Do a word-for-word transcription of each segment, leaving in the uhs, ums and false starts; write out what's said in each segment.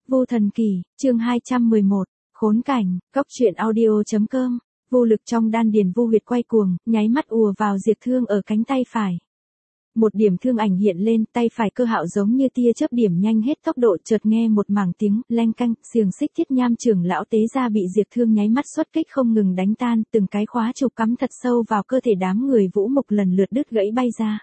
Vu Thần Kỳ, chương hai trăm mười một, khốn cảnh, cóc truyện audio.com, vô lực trong đan điền Vu huyệt quay cuồng, nháy mắt ùa vào diệt thương ở cánh tay phải. Một điểm thương ảnh hiện lên, tay phải Cơ Hạo giống như tia chớp điểm nhanh hết tốc độ, chợt nghe một mảng tiếng leng canh, xiềng xích Thiết Nham trưởng lão tế ra bị diệt thương nháy mắt xuất kích không ngừng đánh tan, từng cái khóa trục cắm thật sâu vào cơ thể đám người Vũ Mục lần lượt đứt gãy bay ra.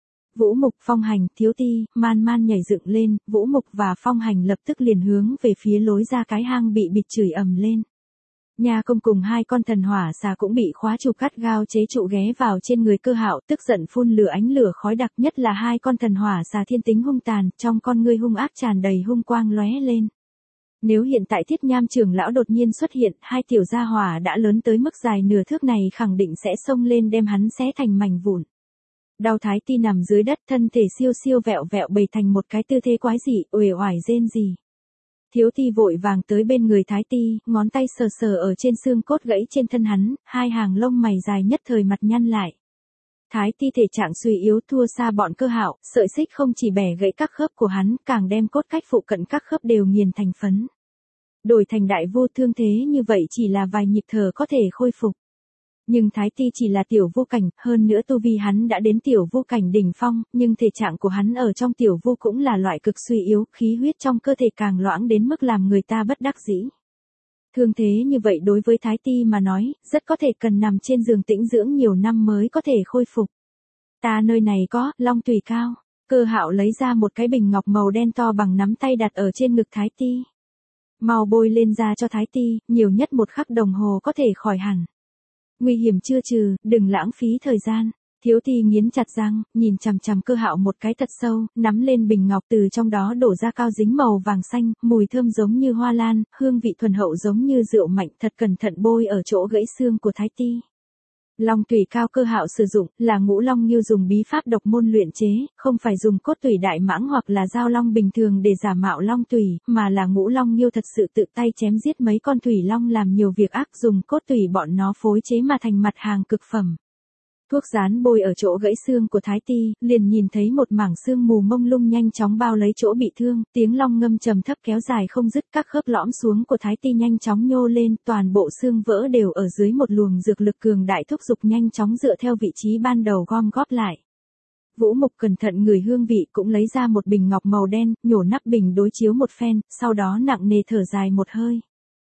Vũ Mục, Phong Hành, Thiếu Ti, Man Man nhảy dựng lên, Vũ Mục và Phong Hành lập tức liền hướng về phía lối ra cái hang bị bịt chửi ầm lên. Nha Công cùng hai con thần hỏa xà cũng bị khóa trục cắt gao chế trụ ghé vào trên người Cơ Hạo, tức giận phun lửa ánh lửa khói đặc, nhất là hai con thần hỏa xà thiên tính hung tàn, trong con ngươi hung ác tràn đầy hung quang lóe lên. Nếu hiện tại Thiết Nham trưởng lão đột nhiên xuất hiện, hai tiểu gia hỏa đã lớn tới mức dài nửa thước này khẳng định sẽ xông lên đem hắn xé thành mảnh vụn. Đao Thái Ti nằm dưới đất, thân thể siêu siêu vẹo vẹo bày thành một cái tư thế quái dị, uể oải rên rỉ. Thiếu Ti vội vàng tới bên người Thái Ti, ngón tay sờ sờ ở trên xương cốt gãy trên thân hắn, hai hàng lông mày dài nhất thời mặt nhăn lại. Thái Ti thể trạng suy yếu thua xa bọn Cơ Hạo, sợi xích không chỉ bẻ gãy các khớp của hắn, càng đem cốt cách phụ cận các khớp đều nghiền thành phấn. Đổi thành đại vô thương thế như vậy chỉ là vài nhịp thở có thể khôi phục. Nhưng Thái Ti chỉ là tiểu vô cảnh, hơn nữa tu vi hắn đã đến tiểu vô cảnh đỉnh phong, nhưng thể trạng của hắn ở trong tiểu vô cũng là loại cực suy yếu, khí huyết trong cơ thể càng loãng đến mức làm người ta bất đắc dĩ. Thương thế như vậy đối với Thái Ti mà nói, rất có thể cần nằm trên giường tĩnh dưỡng nhiều năm mới có thể khôi phục. Ta nơi này có, long tùy cao. Cơ Hạo lấy ra một cái bình ngọc màu đen to bằng nắm tay đặt ở trên ngực Thái Ti. Mau bôi lên da cho Thái Ti, nhiều nhất một khắc đồng hồ có thể khỏi hẳn. Nguy hiểm chưa trừ, đừng lãng phí thời gian. Thiếu Ti nghiến chặt răng, nhìn chằm chằm Cơ Hạo một cái thật sâu, nắm lên bình ngọc từ trong đó đổ ra cao dính màu vàng xanh, mùi thơm giống như hoa lan, hương vị thuần hậu giống như rượu mạnh, thật cẩn thận bôi ở chỗ gãy xương của Thái Ti. Long tùy cao Cơ Hạo sử dụng là ngũ long nghiêu dùng bí pháp độc môn luyện chế, không phải dùng cốt tủy đại mãng hoặc là dao long bình thường để giả mạo long tùy, mà là ngũ long nghiêu thật sự tự tay chém giết mấy con thủy long làm nhiều việc ác, dùng cốt tủy bọn nó phối chế mà thành mặt hàng cực phẩm. Thuốc dán bôi ở chỗ gãy xương của Thái Ti, liền nhìn thấy một mảng xương mù mông lung nhanh chóng bao lấy chỗ bị thương, tiếng long ngâm trầm thấp kéo dài không dứt, các khớp lõm xuống của Thái Ti nhanh chóng nhô lên, toàn bộ xương vỡ đều ở dưới một luồng dược lực cường đại thúc giục nhanh chóng dựa theo vị trí ban đầu gom góp lại. Vũ Mục cẩn thận ngửi hương vị cũng lấy ra một bình ngọc màu đen, nhổ nắp bình đối chiếu một phen, sau đó nặng nề thở dài một hơi.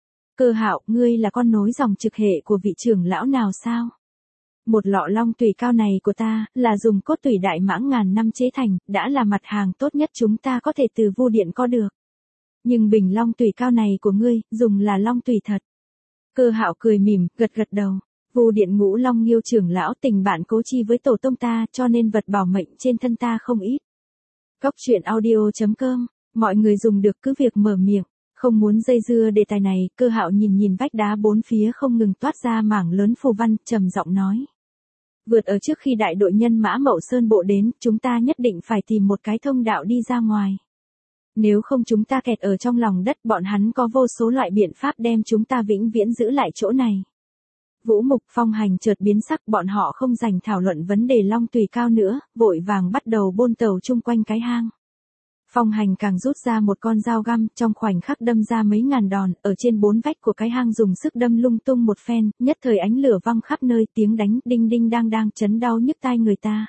Cơ Hạo, ngươi là con nối dòng trực hệ của vị trưởng lão nào sao? Một lọ long tùy cao này của ta, là dùng cốt tủy đại mãng ngàn năm chế thành, đã là mặt hàng tốt nhất chúng ta có thể từ Vu Điện có được. Nhưng bình long tùy cao này của ngươi, dùng là long tùy thật. Cơ Hạo cười mỉm, gật gật đầu. Vu Điện ngũ long nghiêu trưởng lão tình bạn cố chi với tổ tông ta, cho nên vật bảo mệnh trên thân ta không ít. Cóc truyện audio.com, mọi người dùng được cứ việc mở miệng. Không muốn dây dưa đề tài này, Cơ Hạo nhìn nhìn vách đá bốn phía không ngừng toát ra mảng lớn phù văn, trầm giọng nói. Vượt ở trước khi đại đội nhân mã Mậu Sơn Bộ đến, chúng ta nhất định phải tìm một cái thông đạo đi ra ngoài. Nếu không chúng ta kẹt ở trong lòng đất, bọn hắn có vô số loại biện pháp đem chúng ta vĩnh viễn giữ lại chỗ này. Vũ Mục, Phong Hành chợt biến sắc, bọn họ không dành thảo luận vấn đề long tùy cao nữa, vội vàng bắt đầu bôn tàu chung quanh cái hang. Phong Hành càng rút ra một con dao găm, trong khoảnh khắc đâm ra mấy ngàn đòn, ở trên bốn vách của cái hang dùng sức đâm lung tung một phen, nhất thời ánh lửa văng khắp nơi, tiếng đánh đinh đinh đang đang chấn đau nhức tai người ta.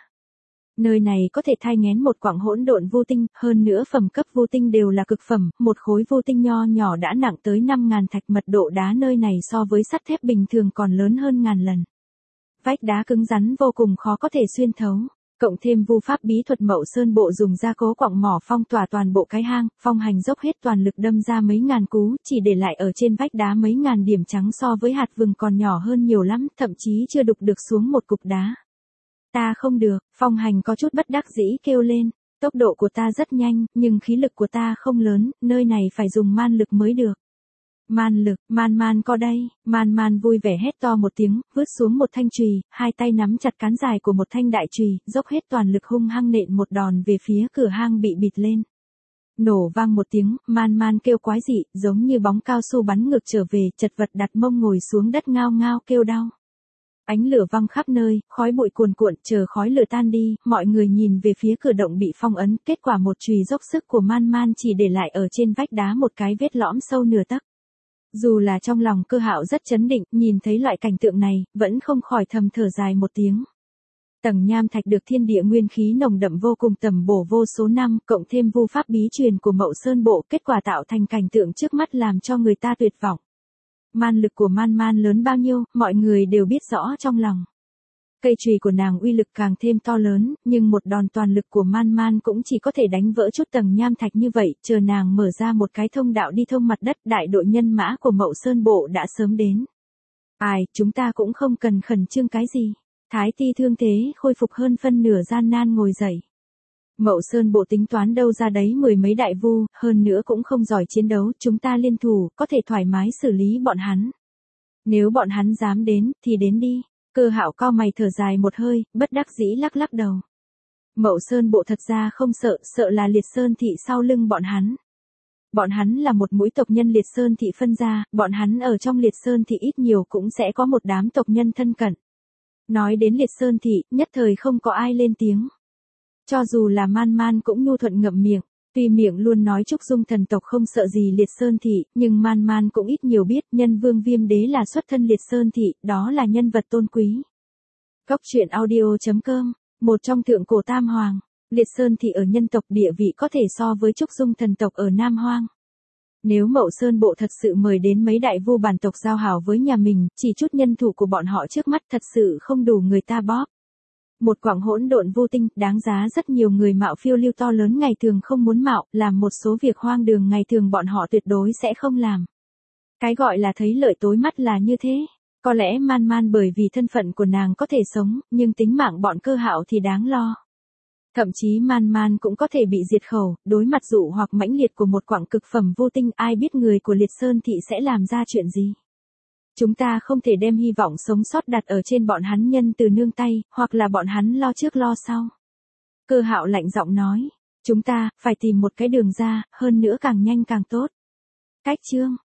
Nơi này có thể thai nghén một quặng hỗn độn vô tinh, hơn nữa phẩm cấp vô tinh đều là cực phẩm, một khối vô tinh nho nhỏ đã nặng tới năm ngàn thạch, mật độ đá nơi này so với sắt thép bình thường còn lớn hơn ngàn lần. Vách đá cứng rắn vô cùng khó có thể xuyên thấu. Cộng thêm vu pháp bí thuật Mậu Sơn Bộ dùng gia cố quặng mỏ phong tỏa toàn bộ cái hang, Phong Hành dốc hết toàn lực đâm ra mấy ngàn cú, chỉ để lại ở trên vách đá mấy ngàn điểm trắng so với hạt vừng còn nhỏ hơn nhiều lắm, thậm chí chưa đục được xuống một cục đá. Ta không được, Phong Hành có chút bất đắc dĩ kêu lên, tốc độ của ta rất nhanh, nhưng khí lực của ta không lớn, nơi này phải dùng man lực mới được. Man lực, Man Man có đây, Man Man vui vẻ hét to một tiếng, vứt xuống một thanh chùy, hai tay nắm chặt cán dài của một thanh đại chùy, dốc hết toàn lực hung hăng nện một đòn về phía cửa hang bị bịt lên. Nổ vang một tiếng, Man Man kêu quái dị, giống như bóng cao su bắn ngược trở về, chật vật đặt mông ngồi xuống đất ngao ngao kêu đau. Ánh lửa văng khắp nơi, khói bụi cuồn cuộn, chờ khói lửa tan đi, mọi người nhìn về phía cửa động bị phong ấn, kết quả một chùy dốc sức của Man Man chỉ để lại ở trên vách đá một cái vết lõm sâu nửa tấc. Dù là trong lòng Cơ Hạo rất chấn định, nhìn thấy loại cảnh tượng này, vẫn không khỏi thầm thở dài một tiếng. Tầng nham thạch được thiên địa nguyên khí nồng đậm vô cùng tầm bổ vô số năm, cộng thêm vu pháp bí truyền của Mậu Sơn Bộ, kết quả tạo thành cảnh tượng trước mắt làm cho người ta tuyệt vọng. Man lực của Man Man lớn bao nhiêu, mọi người đều biết rõ trong lòng. Cây chùy của nàng uy lực càng thêm to lớn, nhưng một đòn toàn lực của Man Man cũng chỉ có thể đánh vỡ chút tầng nham thạch như vậy, chờ nàng mở ra một cái thông đạo đi thông mặt đất, đại đội nhân mã của Mậu Sơn Bộ đã sớm đến. Ai, chúng ta cũng không cần khẩn trương cái gì. Thái Ti thương thế, khôi phục hơn phân nửa gian nan ngồi dậy. Mậu Sơn Bộ tính toán đâu ra đấy mười mấy đại vu, hơn nữa cũng không giỏi chiến đấu, chúng ta liên thủ, có thể thoải mái xử lý bọn hắn. Nếu bọn hắn dám đến, thì đến đi. Cơ Hạo cau mày thở dài một hơi, bất đắc dĩ lắc lắc đầu. Mậu Sơn Bộ thật ra không sợ, sợ là Liệt Sơn Thị sau lưng bọn hắn. Bọn hắn là một mũi tộc nhân Liệt Sơn Thị phân ra, bọn hắn ở trong Liệt Sơn Thị ít nhiều cũng sẽ có một đám tộc nhân thân cận. Nói đến Liệt Sơn Thị, nhất thời không có ai lên tiếng. Cho dù là Man Man cũng nhu thuận ngậm miệng, tuy miệng luôn nói Trúc Dung thần tộc không sợ gì Liệt Sơn Thị, nhưng Man Man cũng ít nhiều biết nhân vương Viêm Đế là xuất thân Liệt Sơn Thị, đó là nhân vật tôn quý. Cốc truyện audio chấm com, một trong thượng cổ tam hoàng, Liệt Sơn Thị ở nhân tộc địa vị có thể so với Trúc Dung thần tộc ở Nam Hoang. Nếu Mậu Sơn Bộ thật sự mời đến mấy đại vu bản tộc giao hảo với nhà mình, chỉ chút nhân thủ của bọn họ trước mắt thật sự không đủ người ta bóp. Một quảng hỗn độn vô tinh, đáng giá rất nhiều người mạo phiêu lưu to lớn ngày thường không muốn mạo, làm một số việc hoang đường ngày thường bọn họ tuyệt đối sẽ không làm. Cái gọi là thấy lợi tối mắt là như thế. Có lẽ Man Man bởi vì thân phận của nàng có thể sống, nhưng tính mạng bọn Cơ Hạo thì đáng lo. Thậm chí Man Man cũng có thể bị diệt khẩu, đối mặt dụ hoặc mãnh liệt của một quảng cực phẩm vô tinh, ai biết người của Liệt Sơn Thị sẽ làm ra chuyện gì. Chúng ta không thể đem hy vọng sống sót đặt ở trên bọn hắn nhân từ nương tay, hoặc là bọn hắn lo trước lo sau. Cơ Hạo lạnh giọng nói, chúng ta, phải tìm một cái đường ra, hơn nữa càng nhanh càng tốt. Cách chương